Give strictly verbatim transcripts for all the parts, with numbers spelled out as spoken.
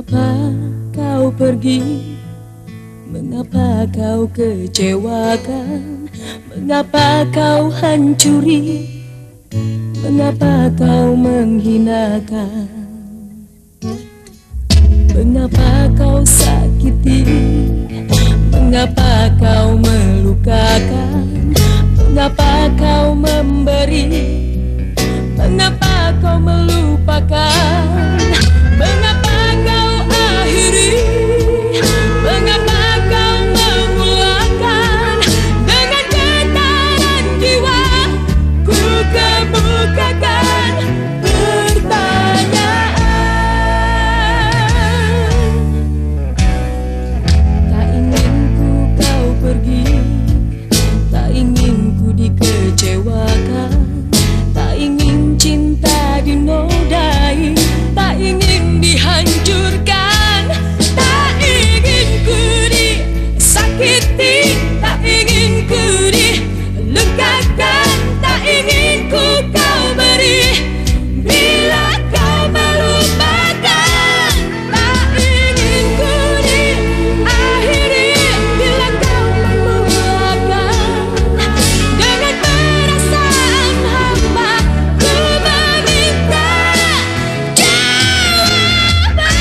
Mengapa kau pergi? Mengapa kau kecewakan? Mengapa kau hancuri? Mengapa kau menghinakan? Mengapa kau sakiti? Mengapa kau melukakan? Mengapa kau memberi? Mengapa kau melupakan? Mengapa kau akhiri? Mengapa kau memulakan? Dengan getaran jiwa ku kemukakan pertanyaan. Tak ingin ku kau pergi, tak ingin ku dikecewakan, tak ingin cinta dinodai, tak ingin dihancurkan, tak ingin ku disakiti, tak ingin ku dilukakan, tak ingin ku kau beri bila kau melupakan, tak ingin ku diakhiri bila kau memulakan. Dengan perasaan hamba ku meminta jawaban.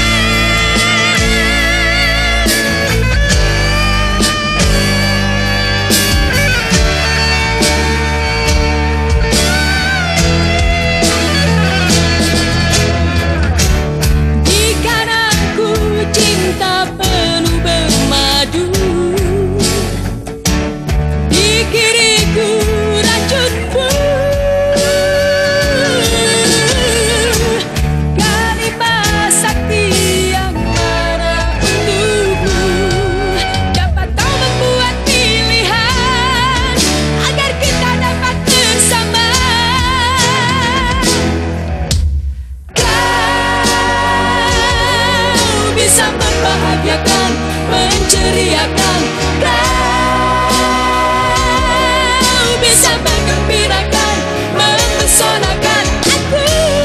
Di kananku cinta penuh bermadu, di kiriku racunmu. Kalimah sakti yang mana untukmu dapat kau membuat pilihan agar kita dapat bersama. Kau bisa membahagiakan, menceriakan, kau bisa menggembirakan, mempesonakan aku.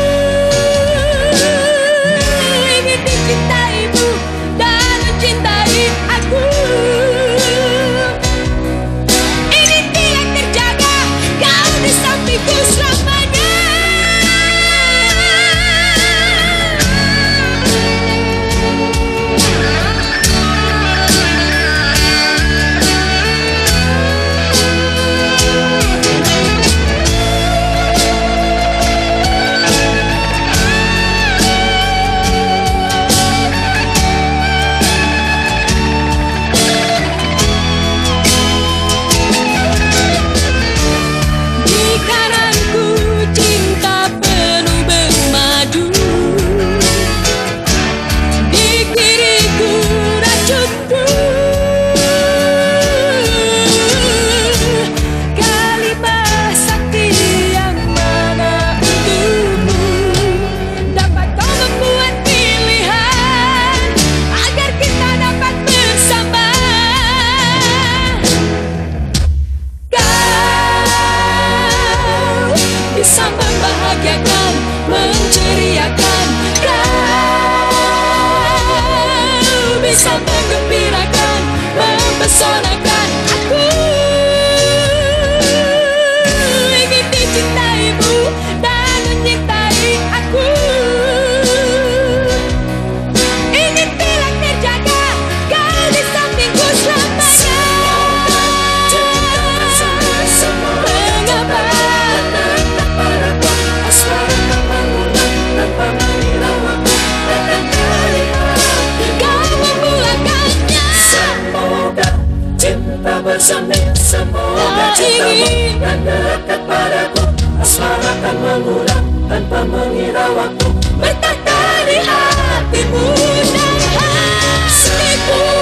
Ingin dicintaimu dan mencintai aku. Ingin tidak terjaga, kau di sampingku selamanya. Di kananku cinta penuh bermadu, di kiriku racunmu. Kalimah sakti yang mana untukmu dapat kau membuat pilihan agar kita dapat bersama. Kau bisa membahagiakan, menceriakan, kau bisa menggembirakan, mempesonakan aku. Ingin dicintaimu dan menyintai aku. Ingin tidak terjaga, kau di sampingku selamanya. Mengapa kau memulakannya? Semoga cinta bersemi, semoga cinta dan dekat padaku. Asmara akan mengulang tanpa mengira waktu. Bertata di hatimu dan hatiku.